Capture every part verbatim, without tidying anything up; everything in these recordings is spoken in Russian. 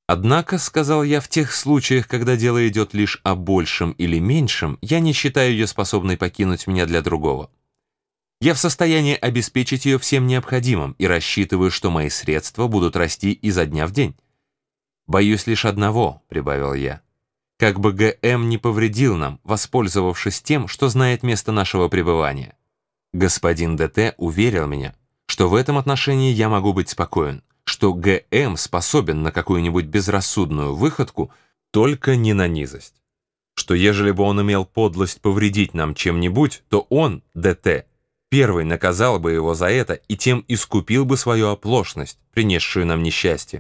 Однако, сказал я, в тех случаях, когда дело идет лишь о большем или меньшем, я не считаю ее способной покинуть меня для другого. Я в состоянии обеспечить ее всем необходимым и рассчитываю, что мои средства будут расти изо дня в день. Боюсь лишь одного, прибавил я. Как бы ГМ не повредил нам, воспользовавшись тем, что знает место нашего пребывания. Господин ДТ уверил меня, что в этом отношении я могу быть спокоен, что ГМ способен на какую-нибудь безрассудную выходку, только не на низость. Что ежели бы он имел подлость повредить нам чем-нибудь, то он, ДТ, первый наказал бы его за это и тем искупил бы свою оплошность, принесшую нам несчастье.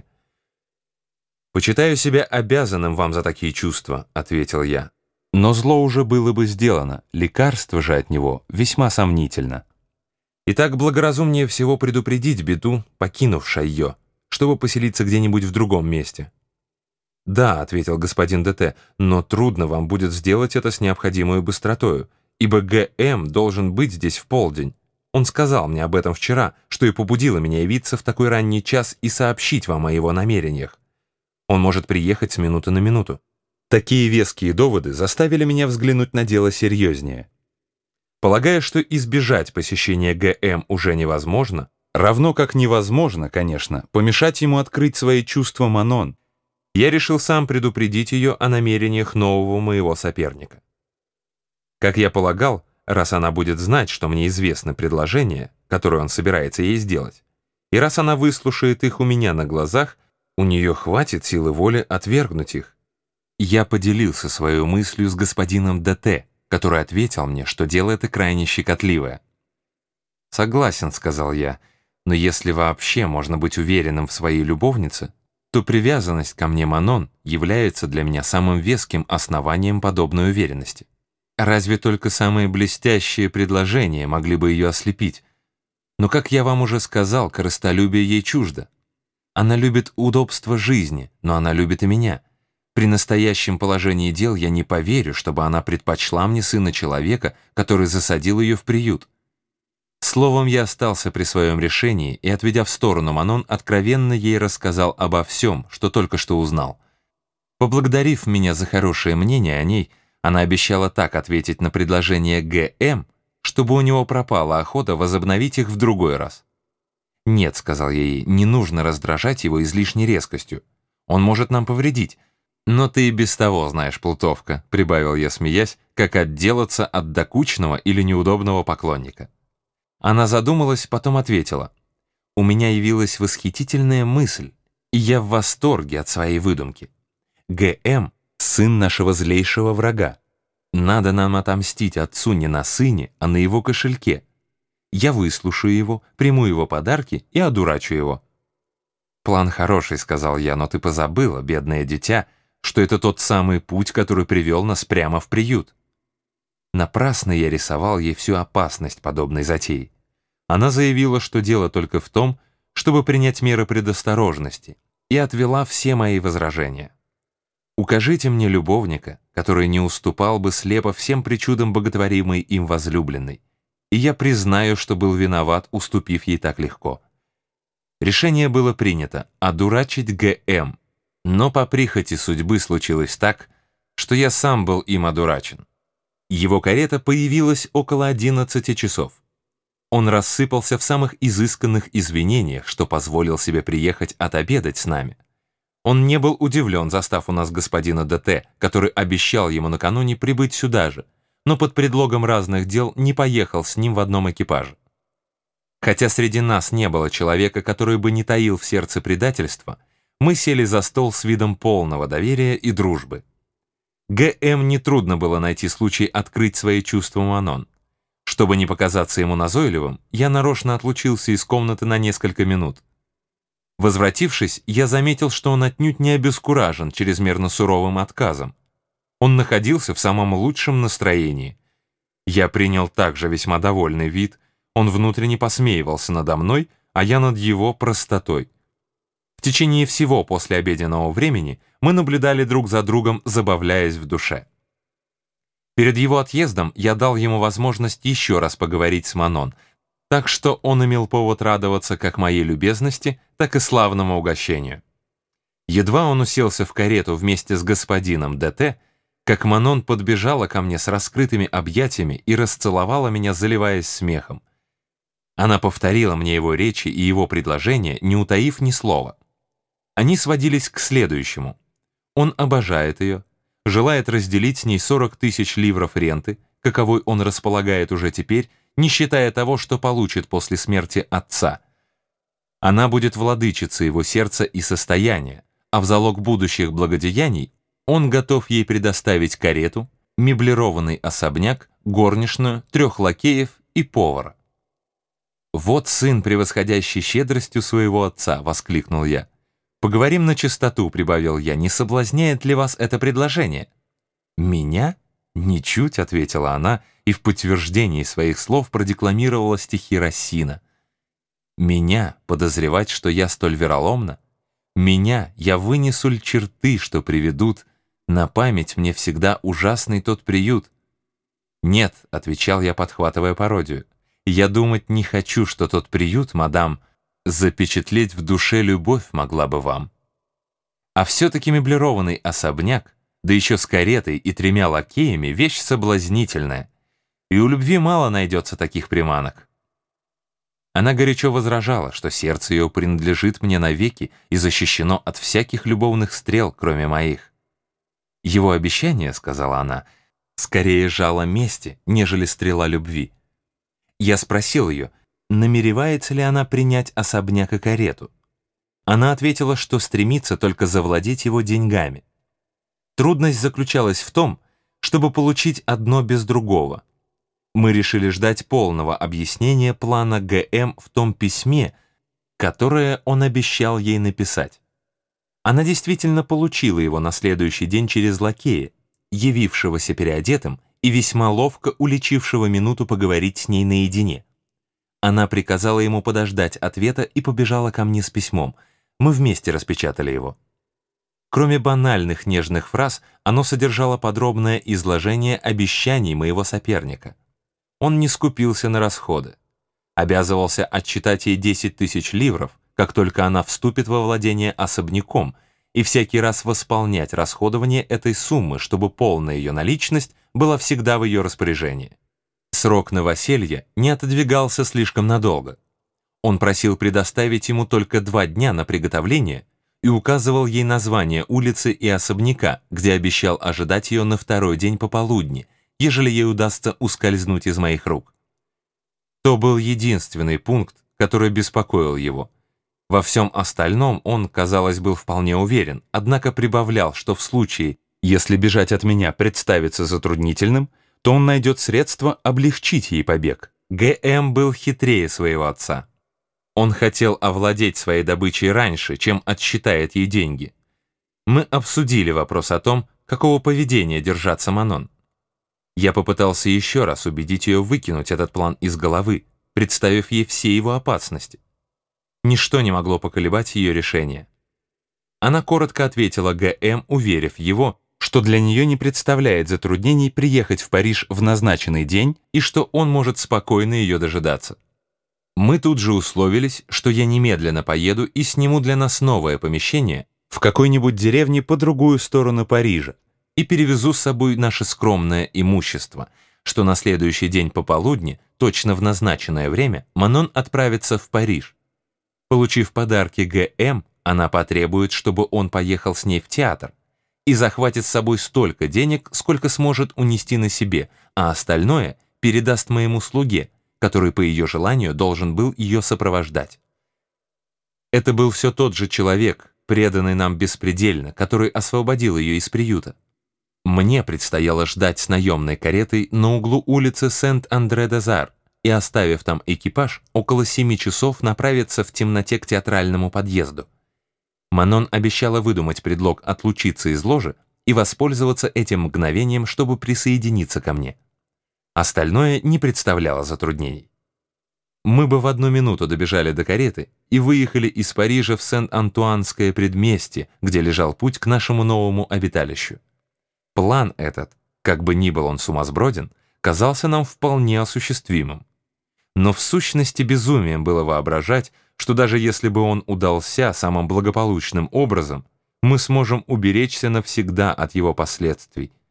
«Почитаю себя обязанным вам за такие чувства», — ответил я. «Но зло уже было бы сделано, лекарство же от него весьма сомнительно. Итак, благоразумнее всего предупредить беду, покинув Шайо, чтобы поселиться где-нибудь в другом месте». «Да», — ответил господин ДТ, «но трудно вам будет сделать это с необходимой быстротою, ибо ГМ должен быть здесь в полдень. Он сказал мне об этом вчера, что и побудило меня явиться в такой ранний час и сообщить вам о его намерениях. Он может приехать с минуты на минуту». Такие веские доводы заставили меня взглянуть на дело серьезнее. Полагая, что избежать посещения ГМ уже невозможно, равно как невозможно, конечно, помешать ему открыть свои чувства Манон, я решил сам предупредить ее о намерениях нового моего соперника. Как я полагал, раз она будет знать, что мне известны предложения, которые он собирается ей сделать, и раз она выслушает их у меня на глазах, у нее хватит силы воли отвергнуть их. Я поделился своей мыслью с господином ДТ, который ответил мне, что дело это крайне щекотливое. «Согласен», — сказал я, «но если вообще можно быть уверенным в своей любовнице, то привязанность ко мне Манон является для меня самым веским основанием подобной уверенности. Разве только самые блестящие предложения могли бы ее ослепить. Но, как я вам уже сказал, корыстолюбие ей чуждо. Она любит удобство жизни, но она любит и меня. При настоящем положении дел я не поверю, чтобы она предпочла мне сына человека, который засадил ее в приют». Словом, я остался при своем решении и, отведя в сторону Манон, откровенно ей рассказал обо всем, что только что узнал. Поблагодарив меня за хорошее мнение о ней, она обещала так ответить на предложение ГМ, чтобы у него пропала охота возобновить их в другой раз. «Нет», — сказал я ей, — «не нужно раздражать его излишней резкостью. Он может нам повредить». «Но ты и без того знаешь, плутовка», — прибавил я, смеясь, «как отделаться от докучного или неудобного поклонника». Она задумалась, потом ответила: «У меня явилась восхитительная мысль, и я в восторге от своей выдумки. ГМ — сын нашего злейшего врага. Надо нам отомстить отцу не на сыне, а на его кошельке. Я выслушаю его, приму его подарки и одурачу его». «План хороший», — сказал я, «но ты позабыла, бедное дитя, что это тот самый путь, который привел нас прямо в приют». Напрасно я рисовал ей всю опасность подобной затеи. Она заявила, что дело только в том, чтобы принять меры предосторожности, и отвела все мои возражения. «Укажите мне любовника, который не уступал бы слепо всем причудам боготворимой им возлюбленной, и я признаю, что был виноват, уступив ей так легко». Решение было принято — одурачить ГМ, но по прихоти судьбы случилось так, что я сам был им одурачен. Его карета появилась около одиннадцати часов. Он рассыпался в самых изысканных извинениях, что позволил себе приехать отобедать с нами. Он не был удивлен, застав у нас господина ДТ, который обещал ему накануне прибыть сюда же, но под предлогом разных дел не поехал с ним в одном экипаже. Хотя среди нас не было человека, который бы не таил в сердце предательства, мы сели за стол с видом полного доверия и дружбы. ГМ нетрудно было найти случай открыть свои чувства Манон. Чтобы не показаться ему назойливым, я нарочно отлучился из комнаты на несколько минут. Возвратившись, я заметил, что он отнюдь не обескуражен чрезмерно суровым отказом. Он находился в самом лучшем настроении. Я принял также весьма довольный вид, он внутренне посмеивался надо мной, а я над его простотой. В течение всего послеобеденного времени мы наблюдали друг за другом, забавляясь в душе. Перед его отъездом я дал ему возможность еще раз поговорить с Манон, так что он имел повод радоваться как моей любезности, так и славному угощению. Едва он уселся в карету вместе с господином ДТ, как Манон подбежала ко мне с раскрытыми объятиями и расцеловала меня, заливаясь смехом. Она повторила мне его речи и его предложения, не утаив ни слова. Они сводились к следующему. Он обожает ее, желает разделить с ней сорок тысяч ливров ренты, каковой он располагает уже теперь, не считая того, что получит после смерти отца. Она будет владычицей его сердца и состояния, а в залог будущих благодеяний он готов ей предоставить карету, меблированный особняк, горничную, трех лакеев и повара. «Вот сын, превосходящий щедростью своего отца!» — воскликнул я. «Поговорим на чистоту», — прибавил я, — «не соблазняет ли вас это предложение?» «Меня? Ничуть», — ответила она, и в подтверждении своих слов продекламировала стихи Рассина. «Меня подозревать, что я столь вероломна? Меня я вынесу ль черты, что приведут на память мне всегда ужасный тот приют?» «Нет», — отвечал я, подхватывая пародию, — «я думать не хочу, что тот приют, мадам, запечатлеть в душе любовь могла бы вам. А все-таки меблированный особняк, да еще с каретой и тремя лакеями, вещь соблазнительная, и у любви мало найдется таких приманок». Она горячо возражала, что сердце ее принадлежит мне навеки и защищено от всяких любовных стрел, кроме моих. «Его обещание, — сказала она, — скорее жало мести, нежели стрела любви». Я спросил ее, намеревается ли она принять особняк и карету. Она ответила, что стремится только завладеть его деньгами. Трудность заключалась в том, чтобы получить одно без другого. Мы решили ждать полного объяснения плана ГМ в том письме, которое он обещал ей написать. Она действительно получила его на следующий день через лакея, явившегося переодетым и весьма ловко уличившего минуту поговорить с ней наедине. Она приказала ему подождать ответа и побежала ко мне с письмом. Мы вместе распечатали его. Кроме банальных нежных фраз, оно содержало подробное изложение обещаний моего соперника. Он не скупился на расходы. Обязывался отчитать ей десять тысяч ливров, как только она вступит во владение особняком, и всякий раз восполнять расходование этой суммы, чтобы полная ее наличность была всегда в ее распоряжении. Срок новоселья не отодвигался слишком надолго. Он просил предоставить ему только два дня на приготовление и указывал ей название улицы и особняка, где обещал ожидать ее на второй день пополудни, ежели ей удастся ускользнуть из моих рук. То был единственный пункт, который беспокоил его. Во всем остальном он, казалось, был вполне уверен, однако прибавлял, что в случае, если бежать от меня представится затруднительным, то он найдет средства облегчить ей побег. ГМ был хитрее своего отца. Он хотел овладеть своей добычей раньше, чем отсчитает ей деньги. Мы обсудили вопрос о том, какого поведения держаться Манон. Я попытался еще раз убедить ее выкинуть этот план из головы, представив ей все его опасности. Ничто не могло поколебать ее решение. Она коротко ответила ГМ, уверив его, что для нее не представляет затруднений приехать в Париж в назначенный день и что он может спокойно ее дожидаться. Мы тут же условились, что я немедленно поеду и сниму для нас новое помещение в какой-нибудь деревне по другую сторону Парижа и перевезу с собой наше скромное имущество, что на следующий день пополудни, точно в назначенное время, Манон отправится в Париж. Получив подарки ГМ, она потребует, чтобы он поехал с ней в театр и захватит с собой столько денег, сколько сможет унести на себе, а остальное передаст моему слуге, который по ее желанию должен был ее сопровождать. Это был все тот же человек, преданный нам беспредельно, который освободил ее из приюта. Мне предстояло ждать с наемной каретой на углу улицы Сент-Андре-де-Зар и, оставив там экипаж, около семи часов направиться в темноте к театральному подъезду. Манон обещала выдумать предлог отлучиться из ложи и воспользоваться этим мгновением, чтобы присоединиться ко мне. Остальное не представляло затруднений. Мы бы в одну минуту добежали до кареты и выехали из Парижа в Сент-Антуанское предместье, где лежал путь к нашему новому обиталищу. План этот, как бы ни был он сумасброден, казался нам вполне осуществимым. Но в сущности безумием было воображать, что даже если бы он удался самым благополучным образом, мы сможем уберечься навсегда от его последствий.